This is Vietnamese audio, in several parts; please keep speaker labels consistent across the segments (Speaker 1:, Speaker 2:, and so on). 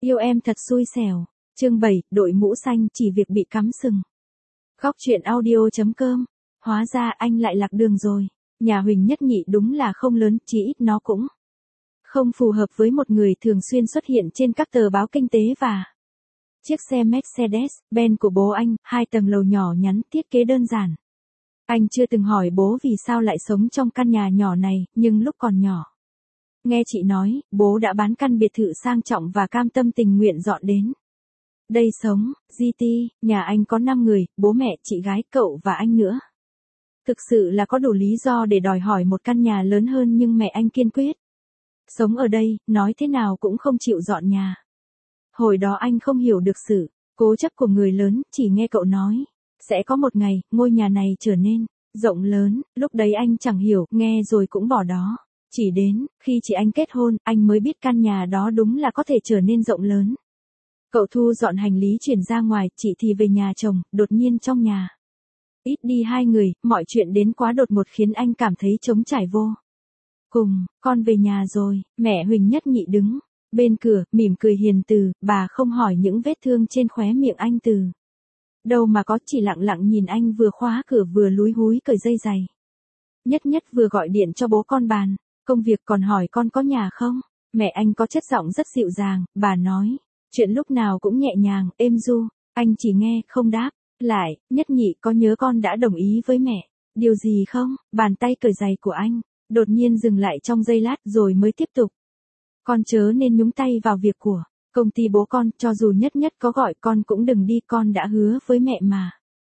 Speaker 1: Yêu em thật xui xẻo. Chương 7, đội mũ xanh chỉ việc bị cắm sừng. Góc truyện audio.com. Hóa ra anh lại lạc đường rồi. Nhà Huỳnh Nhất Nhị đúng là không lớn, chỉ ít nó cũng không phù hợp với một người thường xuyên xuất hiện trên các tờ báo kinh tế và chiếc xe Mercedes-Benz của bố anh, 2 tầng lầu nhỏ nhắn, thiết kế đơn giản. Anh chưa từng hỏi bố vì sao lại sống trong căn nhà nhỏ này, nhưng lúc còn nhỏ, nghe chị nói, bố đã bán căn biệt thự sang trọng và cam tâm tình nguyện dọn đến đây sống. GT, nhà anh có 5 người, bố mẹ, chị gái, cậu và anh nữa. Thực sự là có đủ lý do để đòi hỏi một căn nhà lớn hơn, nhưng mẹ anh kiên quyết sống ở đây, nói thế nào cũng không chịu dọn nhà. Hồi đó anh không hiểu được sự cố chấp của người lớn, chỉ nghe cậu nói sẽ có một ngày ngôi nhà này trở nên rộng lớn. Lúc đấy anh chẳng hiểu, nghe rồi cũng bỏ đó. Chỉ đến khi chị anh kết hôn, anh mới biết căn nhà đó đúng là có thể trở nên rộng lớn. Cậu thu dọn hành lý chuyển ra ngoài, chị thì về nhà chồng. Đột nhiên trong nhà ít đi 2 người, mọi chuyện đến quá đột ngột khiến anh cảm thấy trống trải vô cùng. Con về nhà rồi. Mẹ Huỳnh Nhất Nhị đứng bên cửa, mỉm cười hiền từ. Bà không hỏi những vết thương trên khóe miệng anh từ đâu mà có, chỉ lặng lặng nhìn anh vừa khóa cửa vừa lúi húi cởi dây giày. Nhất vừa gọi điện cho bố con bàn công việc, còn hỏi con có nhà không. Mẹ anh có chất giọng rất dịu dàng, bà nói chuyện lúc nào cũng nhẹ nhàng, êm ru. Anh chỉ nghe, không đáp lại. Nhất Nhị, có nhớ con đã đồng ý với mẹ điều gì không? Bàn tay cởi giày của anh đột nhiên dừng lại trong giây lát rồi mới tiếp tục. Con chớ nên nhúng tay vào việc của công ty bố con, cho dù Nhất có gọi con cũng đừng đi, con đã hứa với mẹ mà.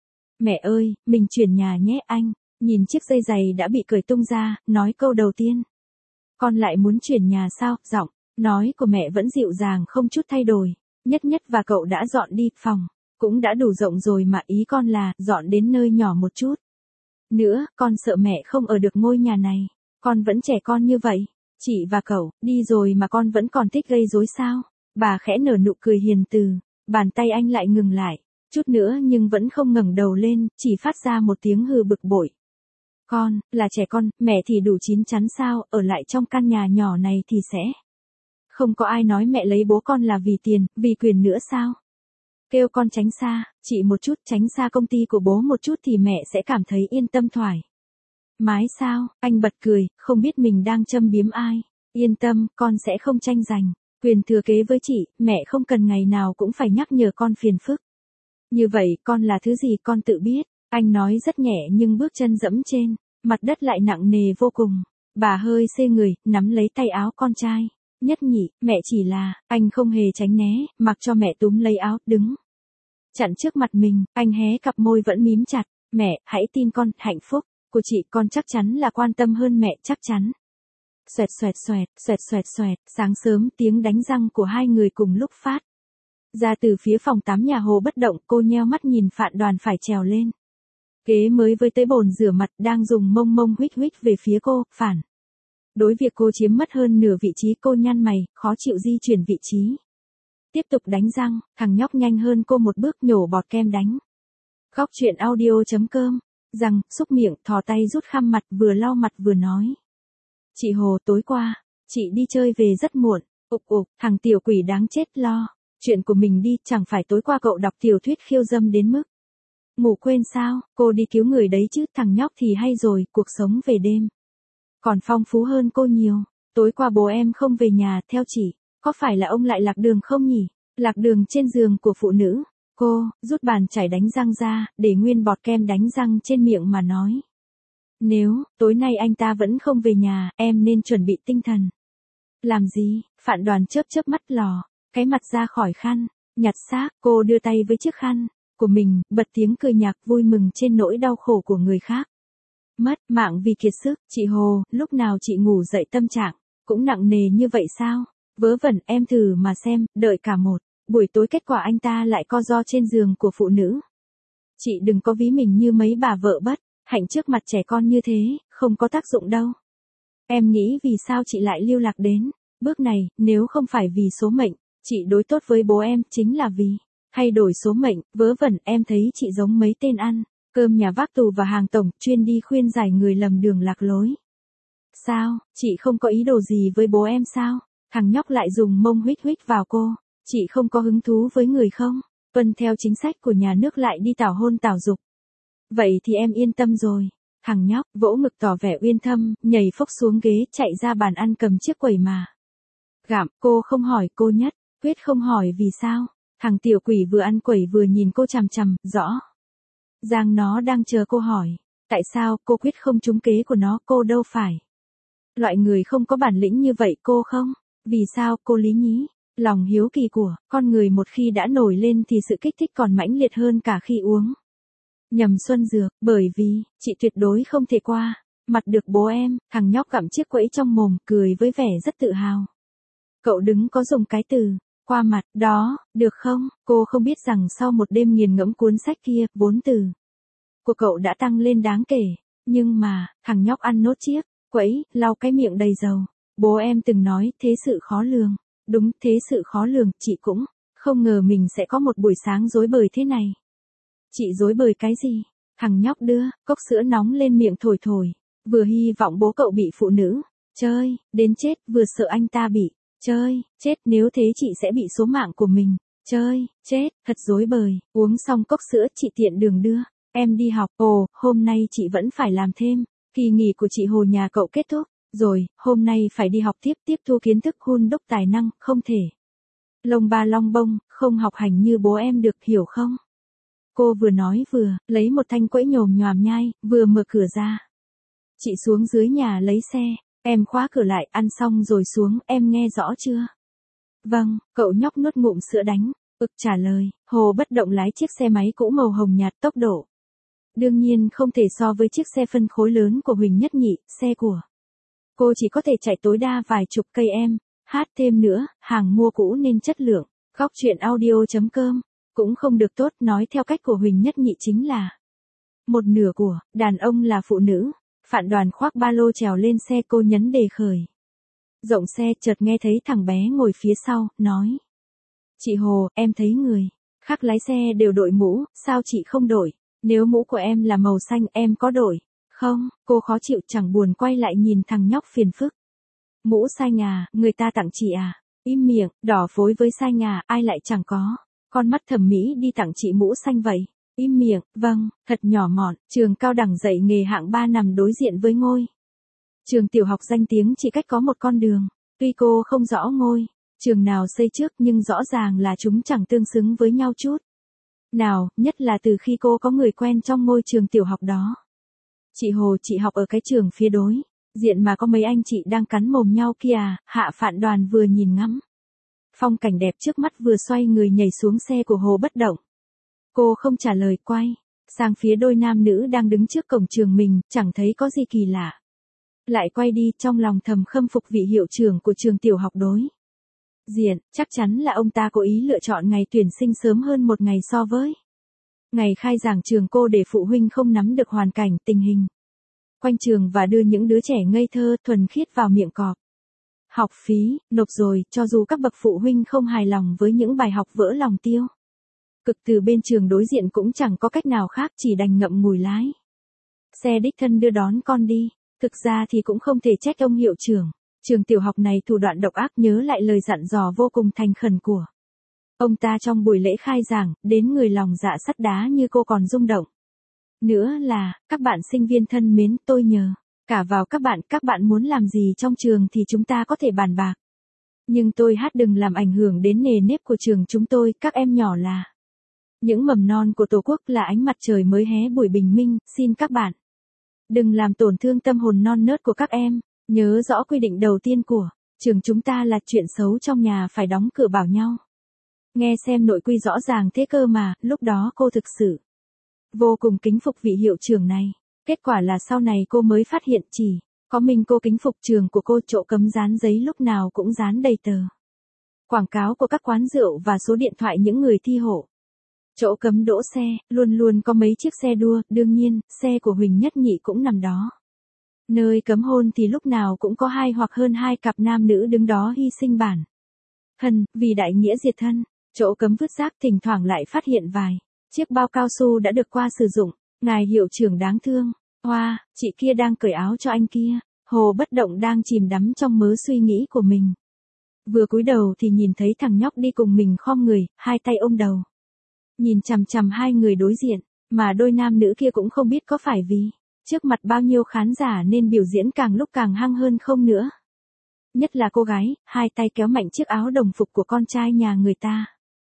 Speaker 1: Mẹ ơi, mình chuyển nhà nhé. Anh nhìn chiếc dây giày đã bị cởi tung ra, nói câu đầu tiên. Con lại muốn chuyển nhà sao? Giọng nói của mẹ vẫn dịu dàng không chút thay đổi. Nhất và cậu đã dọn đi, phòng cũng đã đủ rộng rồi mà, ý con là dọn đến nơi nhỏ một chút nữa. Con sợ mẹ không ở được ngôi nhà này. Con vẫn trẻ con như vậy. Chị và cậu đi rồi mà con vẫn còn thích gây rối sao? Bà khẽ nở nụ cười hiền từ. Bàn tay anh lại ngừng lại chút nữa nhưng vẫn không ngẩng đầu lên, chỉ phát ra một tiếng hừ bực bội. Con là trẻ con, mẹ thì đủ chín chắn sao? Ở lại trong căn nhà nhỏ này thì sẽ không có ai nói mẹ lấy bố con là vì tiền, vì quyền nữa sao? Kêu con tránh xa chị một chút, tránh xa công ty của bố một chút thì mẹ sẽ cảm thấy yên tâm thoải mái sao? Anh bật cười, không biết mình đang châm biếm ai. Yên tâm, con sẽ không tranh giành quyền thừa kế với chị, mẹ không cần ngày nào cũng phải nhắc nhở con phiền phức. Như vậy, con là thứ gì con tự biết. Anh nói rất nhẹ nhưng bước chân dẫm trên mặt đất lại nặng nề vô cùng. Bà hơi xê người, nắm lấy tay áo con trai. Nhất Nhị, mẹ chỉ là, anh không hề tránh né, mặc cho mẹ túm lấy áo, đứng chặn trước mặt mình. Anh hé cặp môi vẫn mím chặt. Mẹ, hãy tin con, hạnh phúc của chị con chắc chắn là quan tâm hơn mẹ, chắc chắn. Xoẹt. Sáng sớm, tiếng đánh răng của 2 người cùng lúc phát ra từ phía phòng tắm nhà Hồ Bất Động. Cô nheo mắt nhìn Phạn Đoàn phải trèo lên ghế mới với tới bồn rửa mặt, đang dùng mông huých về phía cô. Phản đối việc cô chiếm mất hơn nửa vị trí, cô nhăn mày, khó chịu di chuyển vị trí. Tiếp tục đánh răng. Thằng nhóc nhanh hơn cô một bước, nhổ bọt kem đánh. Góc truyện audio.com. Răng, xúc miệng, thò tay rút khăn mặt, vừa lau mặt vừa nói. Chị Hồ, tối qua chị đi chơi về rất muộn. Thằng tiểu quỷ đáng chết, lo chuyện của mình đi. Chẳng phải tối qua cậu đọc tiểu thuyết khiêu dâm đến mức ngủ quên sao? Cô đi cứu người đấy chứ. Thằng nhóc thì hay rồi, cuộc sống về đêm còn phong phú hơn cô nhiều. Tối qua bố em không về nhà, theo chị, có phải là ông lại lạc đường không nhỉ? Lạc đường trên giường của phụ nữ. Cô rút bàn chải đánh răng ra, để nguyên bọt kem đánh răng trên miệng mà nói. Nếu tối nay anh ta vẫn không về nhà, em nên chuẩn bị tinh thần. Làm gì? Phạn Đoàn chớp mắt lò cái mặt ra khỏi khăn nhặt xác. Cô đưa tay với chiếc khăn của mình, bật tiếng cười nhạc vui mừng trên nỗi đau khổ của người khác. Mất mạng vì kiệt sức. Chị Hồ, lúc nào chị ngủ dậy tâm trạng cũng nặng nề như vậy sao? Vớ vẩn, em thử mà xem, đợi cả một buổi tối kết quả anh ta lại co ro trên giường của phụ nữ. Chị đừng có ví mình như mấy bà vợ bất hạnh trước mặt trẻ con như thế, không có tác dụng đâu. Em nghĩ vì sao chị lại lưu lạc đến bước này, nếu không phải vì số mệnh, chị đối tốt với bố em, chính là vì thay đổi số mệnh. Vớ vẩn, em thấy chị giống mấy tên ăn cơm nhà vác tù và hàng tổng, chuyên đi khuyên giải người lầm đường lạc lối. Sao, chị không có ý đồ gì với bố em sao? Thằng nhóc lại dùng mông huých vào cô. Chị không có hứng thú với người không? Tuân theo chính sách của nhà nước lại đi tảo hôn tảo dục. Vậy thì em yên tâm rồi. Thằng nhóc vỗ ngực tỏ vẻ uyên thâm, nhảy phốc xuống ghế chạy ra bàn ăn cầm chiếc quẩy mà. Gặm, cô không hỏi cô nhất, quyết không hỏi vì sao. Thằng tiểu quỷ vừa ăn quẩy vừa nhìn cô chằm chằm, rõ ràng nó đang chờ cô hỏi. Tại sao cô quyết không trúng kế của nó, cô đâu phải loại người không có bản lĩnh như vậy cô không? Vì sao cô Lý nhí? Lòng hiếu kỳ của con người một khi đã nổi lên thì sự kích thích còn mãnh liệt hơn cả khi uống nhầm xuân dược, bởi vì chị tuyệt đối không thể qua mặt được bố em. Thằng nhóc gặm chiếc quẫy trong mồm, cười với vẻ rất tự hào. Cậu đừng có dùng cái từ qua mặt đó, được không? Cô không biết rằng sau một đêm nghiền ngẫm cuốn sách kia, vốn từ của cậu đã tăng lên đáng kể. Nhưng mà, thằng nhóc ăn nốt chiếc quẫy, lau cái miệng đầy dầu. Bố em từng nói thế sự khó lường. Đúng, thế sự khó lường, chị cũng không ngờ mình sẽ có một buổi sáng rối bời thế này. Chị rối bời cái gì? Thằng nhóc đưa cốc sữa nóng lên miệng thổi thổi, vừa hy vọng bố cậu bị phụ nữ chơi đến chết, vừa sợ anh ta bị chơi chết, nếu thế chị sẽ bị số mạng của mình chơi chết. Thật rối bời. Uống xong cốc sữa chị tiện đường đưa em đi học. Ồ, hôm nay chị vẫn phải làm thêm. Kỳ nghỉ của chị Hồ nhà cậu kết thúc rồi, hôm nay phải đi học tiếp thu kiến thức hun đúc tài năng, không thể lông ba long bông, không học hành như bố em được, hiểu không? Cô vừa nói vừa lấy một thanh quẫy nhồm nhoàm nhai, vừa mở cửa ra. Chị xuống dưới nhà lấy xe, em khóa cửa lại, ăn xong rồi xuống, em nghe rõ chưa? Vâng, cậu nhóc nuốt ngụm sữa đánh, trả lời. Hồ Bất Động lái chiếc xe máy cũ màu hồng nhạt, tốc độ đương nhiên không thể so với chiếc xe phân khối lớn của Huỳnh Nhất Nhị, xe của cô chỉ có thể chạy tối đa vài chục cây em. Hát thêm nữa, hàng mua cũ nên chất lượng. Góc truyện audio.com cũng không được tốt, nói theo cách của Huỳnh Nhất Nhị chính là một nửa của đàn ông là phụ nữ. Phạn Đoàn khoác ba lô trèo lên xe, cô nhấn đề khởi rộng xe, chợt nghe thấy thằng bé ngồi phía sau, nói. Chị Hồ, em thấy người khác lái xe đều đội mũ, sao chị không đội? Nếu mũ của em là màu xanh, em có đội không? Cô khó chịu chẳng buồn quay lại nhìn thằng nhóc phiền phức. Mũ xanh à, người ta tặng chị à? Im miệng, đỏ phối với xanh à, ai lại chẳng có con mắt thẩm mỹ đi tặng chị mũ xanh vậy? Im miệng, vâng, thật nhỏ mọn. Trường cao đẳng dạy nghề hạng 3 nằm đối diện với ngôi trường tiểu học danh tiếng chỉ cách có một con đường. Tuy cô không rõ ngôi trường nào xây trước nhưng rõ ràng là chúng chẳng tương xứng với nhau chút nào, nhất là từ khi cô có người quen trong ngôi trường tiểu học đó. Chị Hồ, chị học ở cái trường phía đối diện mà có mấy anh chị đang cắn mồm nhau kia à? Hạ Phạn Đoàn vừa nhìn ngắm phong cảnh đẹp trước mắt vừa xoay người nhảy xuống xe của Hồ Bất Động. Cô không trả lời, quay sang phía đôi nam nữ đang đứng trước cổng trường mình, chẳng thấy có gì kỳ lạ. Lại quay đi, trong lòng thầm khâm phục vị hiệu trưởng của trường tiểu học đối diện, chắc chắn là ông ta cố ý lựa chọn ngày tuyển sinh sớm hơn một ngày so với ngày khai giảng trường cô để phụ huynh không nắm được hoàn cảnh, tình hình quanh trường và đưa những đứa trẻ ngây thơ, thuần khiết vào miệng cọp. Học phí, nộp rồi, cho dù các bậc phụ huynh không hài lòng với những bài học vỡ lòng tiêu cực từ bên trường đối diện cũng chẳng có cách nào khác, chỉ đành ngậm ngùi lái xe đích thân đưa đón con đi. Thực ra thì cũng không thể trách ông hiệu trưởng trường tiểu học này thủ đoạn độc ác, nhớ lại lời dặn dò vô cùng thành khẩn của ông ta trong buổi lễ khai giảng, đến người lòng dạ sắt đá như cô còn rung động. Nữa là, các bạn sinh viên thân mến, tôi nhờ cả vào các bạn muốn làm gì trong trường thì chúng ta có thể bàn bạc. Nhưng tôi hát đừng làm ảnh hưởng đến nề nếp của trường chúng tôi, các em nhỏ là những mầm non của Tổ quốc, là ánh mặt trời mới hé buổi bình minh, xin các bạn đừng làm tổn thương tâm hồn non nớt của các em. Nhớ rõ quy định đầu tiên của trường chúng ta là chuyện xấu trong nhà phải đóng cửa bảo nhau. Nghe xem nội quy rõ ràng thế cơ mà, lúc đó cô thực sự vô cùng kính phục vị hiệu trưởng này. Kết quả là sau này cô mới phát hiện chỉ có mình cô kính phục trường của cô, chỗ cấm dán giấy lúc nào cũng dán đầy tờ quảng cáo của các quán rượu và số điện thoại những người thi hộ. Chỗ cấm đỗ xe, luôn luôn có mấy chiếc xe đua, đương nhiên, xe của Huỳnh Nhất Nhị cũng nằm đó. Nơi cấm hôn thì lúc nào cũng có 2 hoặc hơn 2 cặp nam nữ đứng đó hy sinh bản thân, vì đại nghĩa diệt thân. Chỗ cấm vứt rác thỉnh thoảng lại phát hiện vài chiếc bao cao su đã được qua sử dụng. Ngài hiệu trưởng đáng thương. Hoa, chị kia đang cởi áo cho anh kia. Hồ Bất Động đang chìm đắm trong mớ suy nghĩ của mình. Vừa cúi đầu thì nhìn thấy thằng nhóc đi cùng mình khom người, hai tay ôm đầu. Nhìn chằm chằm hai người đối diện, mà đôi nam nữ kia cũng không biết có phải vì trước mặt bao nhiêu khán giả nên biểu diễn càng lúc càng hăng hơn không nữa. Nhất là cô gái, hai tay kéo mạnh chiếc áo đồng phục của con trai nhà người ta.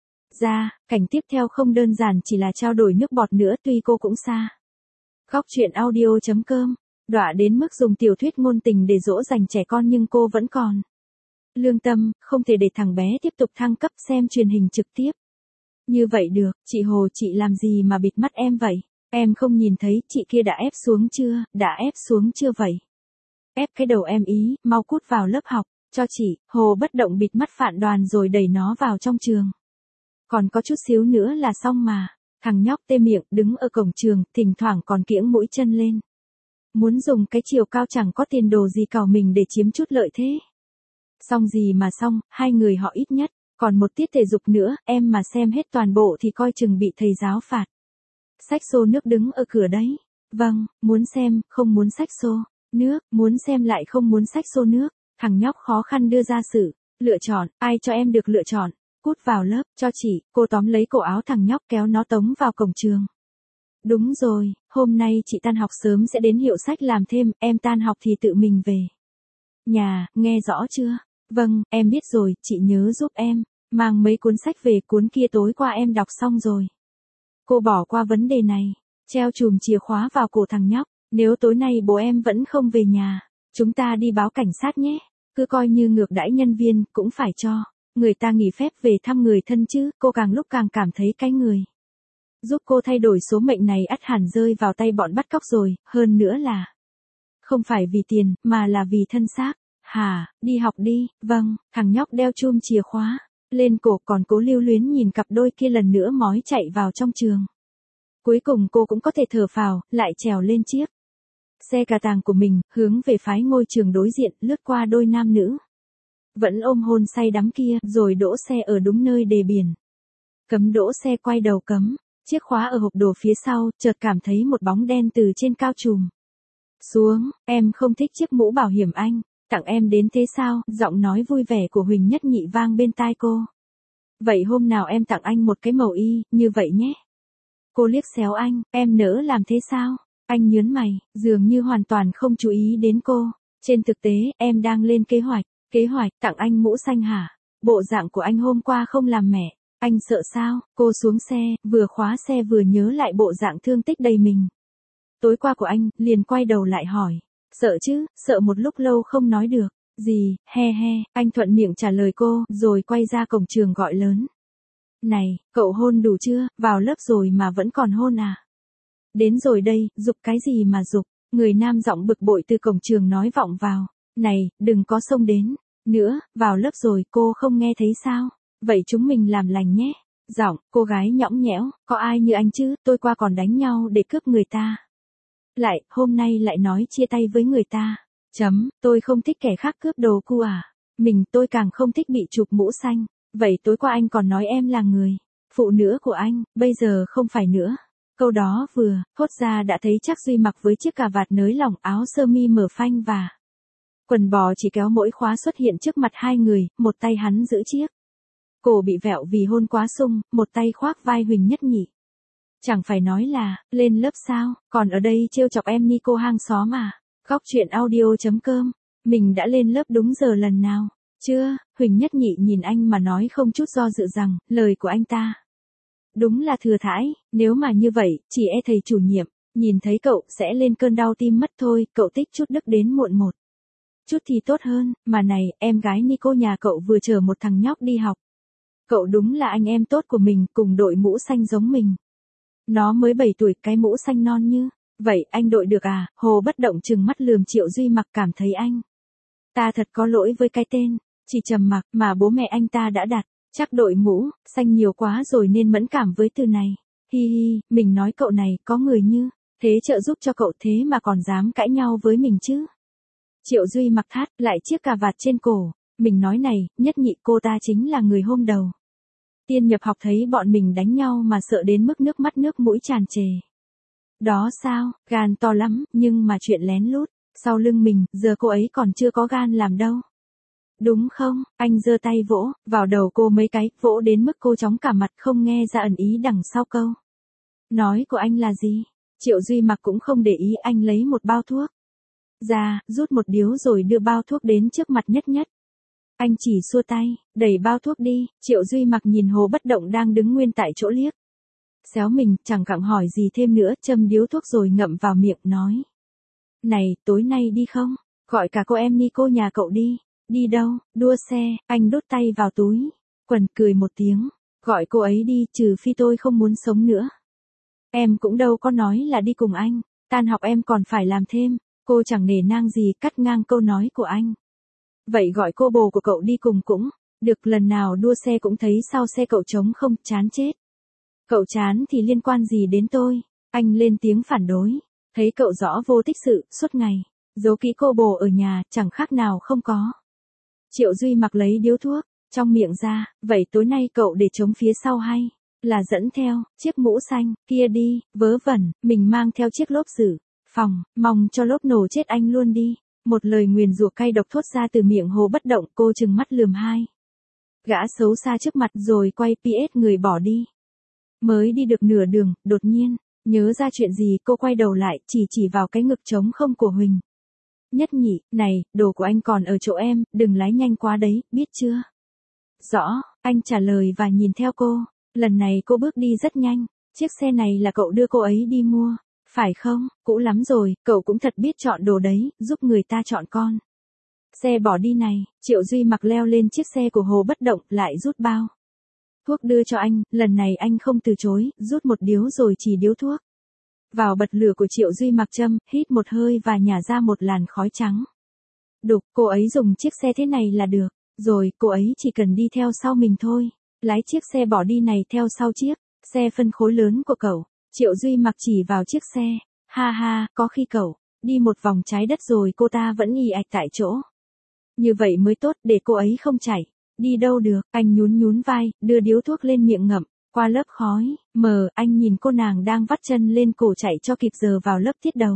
Speaker 1: Cảnh tiếp theo không đơn giản chỉ là trao đổi nước bọt nữa, tuy cô cũng xa. Góc truyện audio.com, đọa đến mức dùng tiểu thuyết ngôn tình để dỗ dành trẻ con nhưng cô vẫn còn lương tâm, không thể để thằng bé tiếp tục thăng cấp xem truyền hình trực tiếp. Như vậy được, chị Hồ chị làm gì mà bịt mắt em vậy? Em không nhìn thấy chị kia đã ép xuống chưa, đã ép xuống chưa vậy? Ép cái đầu em ý, mau cút vào lớp học, cho chị. Hồ bất động bịt mắt Phạn Đoàn rồi đẩy nó vào trong trường. Còn có chút xíu nữa là xong mà. Thằng nhóc tê miệng đứng ở cổng trường, thỉnh thoảng còn kiễng mũi chân lên. Muốn dùng cái chiều cao chẳng có tiền đồ gì cào mình để chiếm chút lợi thế. Xong gì mà xong, hai người họ ít nhất còn một tiết thể dục nữa, em mà xem hết toàn bộ thì coi chừng bị thầy giáo phạt. Xách xô nước đứng ở cửa đấy. Vâng, muốn xem, không muốn xách xô nước, muốn xem lại không muốn xách xô nước. Thằng nhóc khó khăn đưa ra sự lựa chọn, ai cho em được lựa chọn. Cút vào lớp, cho chị. Cô tóm lấy cổ áo thằng nhóc kéo nó tống vào cổng trường. Đúng rồi, hôm nay chị tan học sớm sẽ đến hiệu sách làm thêm, em tan học thì tự mình về nhà, nghe rõ chưa? Vâng, em biết rồi, chị nhớ giúp em mang mấy cuốn sách về, cuốn kia tối qua em đọc xong rồi. Cô bỏ qua vấn đề này, treo chùm chìa khóa vào cổ thằng nhóc. Nếu tối nay bố em vẫn không về nhà, chúng ta đi báo cảnh sát nhé. Cứ coi như ngược đãi nhân viên, cũng phải cho người ta nghỉ phép về thăm người thân chứ. Cô càng lúc càng cảm thấy cái người giúp cô thay đổi số mệnh này ắt hẳn rơi vào tay bọn bắt cóc rồi, hơn nữa là không phải vì tiền, mà là vì thân xác. Hả, đi học đi. Vâng, thằng nhóc đeo chum chìa khóa lên cổ, còn Cố lưu luyến nhìn cặp đôi kia lần nữa mói chạy vào trong trường. Cuối cùng cô cũng có thể thở phào, lại trèo lên chiếc xe cà tàng của mình, hướng về phái ngôi trường đối diện, lướt qua đôi nam nữ vẫn ôm hôn say đắm kia, rồi đỗ xe ở đúng nơi đề biển cấm đỗ xe, quay đầu cấm chiếc khóa ở hộp đồ phía sau, chợt cảm thấy một bóng đen từ trên cao trùm xuống. Em không thích chiếc mũ bảo hiểm anh tặng em đến thế sao? Giọng nói vui vẻ của Huỳnh Nhất Nhị vang bên tai cô. Vậy hôm nào em tặng anh một cái màu y, như vậy nhé. Cô liếc xéo anh, em nỡ làm thế sao? Anh nhớn mày, dường như hoàn toàn không chú ý đến cô. Trên thực tế, em đang lên kế hoạch tặng anh mũ xanh hả? Bộ dạng của anh hôm qua không làm mẹ. Anh sợ sao? Cô xuống xe, vừa khóa xe vừa nhớ lại bộ dạng thương tích đầy mình tối qua của anh, liền quay đầu lại hỏi. Sợ chứ, sợ một lúc lâu không nói được. Gì, he, anh thuận miệng trả lời cô, rồi quay ra cổng trường gọi lớn. Này, cậu hôn đủ chưa, vào lớp rồi mà vẫn còn hôn à? Đến rồi đây, giục cái gì mà giục? Người nam giọng bực bội từ cổng trường nói vọng vào. Này, đừng có xông đến nữa, vào lớp rồi, cô không nghe thấy sao? Vậy chúng mình làm lành nhé. Giọng, cô gái nhõng nhẽo, có ai như anh chứ, tôi qua còn đánh nhau để cướp người ta. Lại, hôm nay lại nói chia tay với người ta. Tôi không thích kẻ khác cướp đồ cu à. Tôi càng không thích bị chụp mũ xanh. Vậy tối qua anh còn nói em là người phụ nữ của anh, bây giờ không phải nữa. Câu đó vừa thốt ra đã thấy chắc Duy mặc với chiếc cà vạt nới lỏng, áo sơ mi mở phanh và quần bò chỉ kéo mỗi khóa xuất hiện trước mặt hai người, một tay hắn giữ chiếc cổ bị vẹo vì hôn quá sung, một tay khoác vai Huỳnh Nhất Nhị. Chẳng phải nói là, lên lớp sao, còn ở đây trêu chọc em ni cô hang xóm à. Góc truyện audio.com, mình đã lên lớp đúng giờ lần nào? Chưa, Huỳnh Nhất Nhị nhìn anh mà nói không chút do dự rằng, lời của anh ta đúng là thừa thãi, nếu mà như vậy, chỉ e thầy chủ nhiệm nhìn thấy cậu sẽ lên cơn đau tim mất thôi, cậu tích chút đức đến muộn một chút thì tốt hơn, mà này, em gái Nico nhà cậu vừa chở một thằng nhóc đi học. Cậu đúng là anh em tốt của mình, cùng đội mũ xanh giống mình. Nó mới 7 tuổi, cái mũ xanh non như vậy anh đội được à? Hồ bất động trừng mắt lườm Triệu Duy Mặc, cảm thấy anh ta thật có lỗi với cái tên chỉ trầm mặc mà bố mẹ anh ta đã đặt. Chắc đội mũ xanh nhiều quá rồi nên mẫn cảm với từ này. Hi hi, mình nói cậu này có người như thế trợ giúp cho cậu, thế mà còn dám cãi nhau với mình chứ. Triệu Duy Mặc thắt lại chiếc cà vạt trên cổ. Mình nói này, Nhất Nhị, cô ta chính là người hôm đầu tiên nhập học thấy bọn mình đánh nhau mà sợ đến mức nước mắt nước mũi tràn trề. Đó sao, gan to lắm, nhưng mà chuyện lén lút sau lưng mình, giờ cô ấy còn chưa có gan làm đâu. đúng không? Anh giơ tay vỗ, vào đầu cô mấy cái, vỗ đến mức cô chóng cả mặt không nghe ra ẩn ý đằng sau câu. Nói của anh là gì? Triệu Duy Mặc cũng không để ý, anh lấy một bao thuốc ra, rút một điếu rồi đưa bao thuốc đến trước mặt Nhất Nhất. Anh chỉ xua tay, đẩy bao thuốc đi, Triệu Duy Mặc nhìn Hồ Bất Động đang đứng nguyên tại chỗ liếc. Xéo mình, chẳng cặng hỏi gì thêm nữa, châm điếu thuốc rồi ngậm vào miệng nói. Này, tối nay đi không? Gọi cả cô em Nico nhà cậu đi. Đi đâu? Đua xe, anh đút tay vào túi. Quần cười một tiếng. Gọi cô ấy đi, trừ phi tôi không muốn sống nữa. Em cũng đâu có nói là đi cùng anh. Tan học em còn phải làm thêm. Cô chẳng nể nang gì cắt ngang câu nói của anh. Vậy gọi cô bồ của cậu đi cùng cũng. Được, lần nào đua xe cũng thấy sao xe cậu trống không, chán chết. Cậu chán thì liên quan gì đến tôi? Anh lên tiếng phản đối. Thấy cậu rõ vô tích sự, suốt ngày. Giấu kỹ cô bồ ở nhà, chẳng khác nào không có. Triệu Duy Mặc lấy điếu thuốc, trong miệng ra, vậy tối nay cậu để trống phía sau hay? Là dẫn theo, chiếc mũ xanh, kia đi, vớ vẩn, mình mang theo chiếc lốp dự phòng, mong cho lốp nổ chết anh luôn đi. Một lời nguyền rủa cay độc thốt ra từ miệng Hồ Bất Động, cô trừng mắt lườm hai. Gã xấu xa trước mặt rồi quay PS người bỏ đi. Mới đi được nửa đường, đột nhiên, nhớ ra chuyện gì cô quay đầu lại, chỉ vào cái ngực trống không của Huỳnh. Nhất Nhị, này, đồ của anh còn ở chỗ em, đừng lái nhanh quá đấy, biết chưa? Rõ, anh trả lời và nhìn theo cô. Lần này cô bước đi rất nhanh. Chiếc xe này là cậu đưa cô ấy đi mua, phải không? Cũ lắm rồi, cậu cũng thật biết chọn đồ đấy, giúp người ta chọn con. Xe bỏ đi này, Triệu Duy Mặc leo lên chiếc xe của Hồ Bất Động, lại rút bao thuốc đưa cho anh, lần này anh không từ chối, rút một điếu rồi chỉ điếu thuốc vào bật lửa của Triệu Duy Mặc châm, hít một hơi và nhả ra một làn khói trắng. Đục, cô ấy dùng chiếc xe thế này là được, rồi cô ấy chỉ cần đi theo sau mình thôi. Lái chiếc xe bỏ đi này theo sau chiếc xe phân khối lớn của cậu. Triệu Duy Mặc chỉ vào chiếc xe. Ha ha, có khi cậu đi một vòng trái đất rồi cô ta vẫn ì ạch tại chỗ. Như vậy mới tốt, để cô ấy không chạy. Đi đâu được, anh nhún vai, đưa điếu thuốc lên miệng ngậm. Qua lớp khói, anh nhìn cô nàng đang vắt chân lên cổ chạy cho kịp giờ vào lớp tiết đầu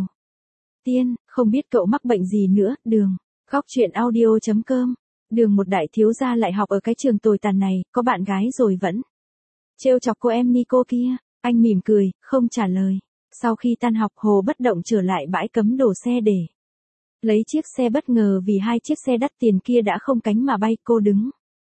Speaker 1: tiên, không biết cậu mắc bệnh gì nữa, Đường. Góc truyện audio.com. Đường, một đại thiếu gia lại học ở cái trường tồi tàn này, có bạn gái rồi vẫn trêu chọc cô em Nico kia. Anh mỉm cười, không trả lời. Sau khi tan học, Hồ Bất Động trở lại bãi cấm đổ xe để lấy chiếc xe, bất ngờ vì hai chiếc xe đắt tiền kia đã không cánh mà bay. Cô đứng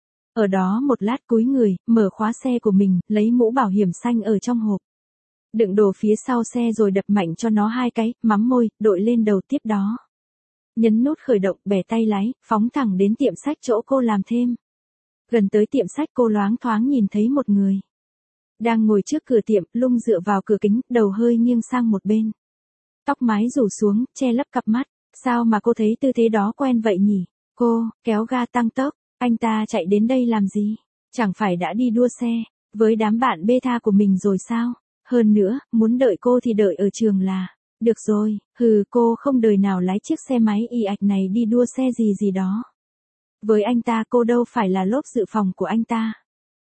Speaker 1: ở đó một lát, cúi người, mở khóa xe của mình, lấy mũ bảo hiểm xanh ở trong hộp đựng đồ phía sau xe rồi đập mạnh cho nó hai cái, mắm môi, đội lên đầu, tiếp đó nhấn nút khởi động, bẻ tay lái, phóng thẳng đến tiệm sách chỗ cô làm thêm. Gần tới tiệm sách, cô loáng thoáng nhìn thấy một người đang ngồi trước cửa tiệm, lưng dựa vào cửa kính, đầu hơi nghiêng sang một bên. Tóc mái rủ xuống, che lấp cặp mắt. Sao mà cô thấy tư thế đó quen vậy nhỉ? Cô kéo ga tăng tốc. Anh ta chạy đến đây làm gì? Chẳng phải đã đi đua xe với đám bạn beta của mình rồi sao? Hơn nữa, muốn đợi cô thì đợi ở trường là được rồi. Cô không đời nào lái chiếc xe máy ì ạch này đi đua xe gì đó. Với anh ta cô đâu phải là lốp dự phòng của anh ta.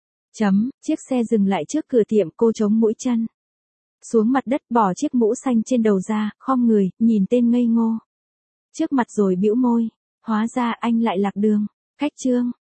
Speaker 1: Chiếc xe dừng lại trước cửa tiệm, cô chống mũi chân xuống mặt đất, bỏ chiếc mũ xanh trên đầu ra, khom người, nhìn tên ngây ngô trước mặt rồi bĩu môi. Hóa ra anh lại lạc đường. Cách chương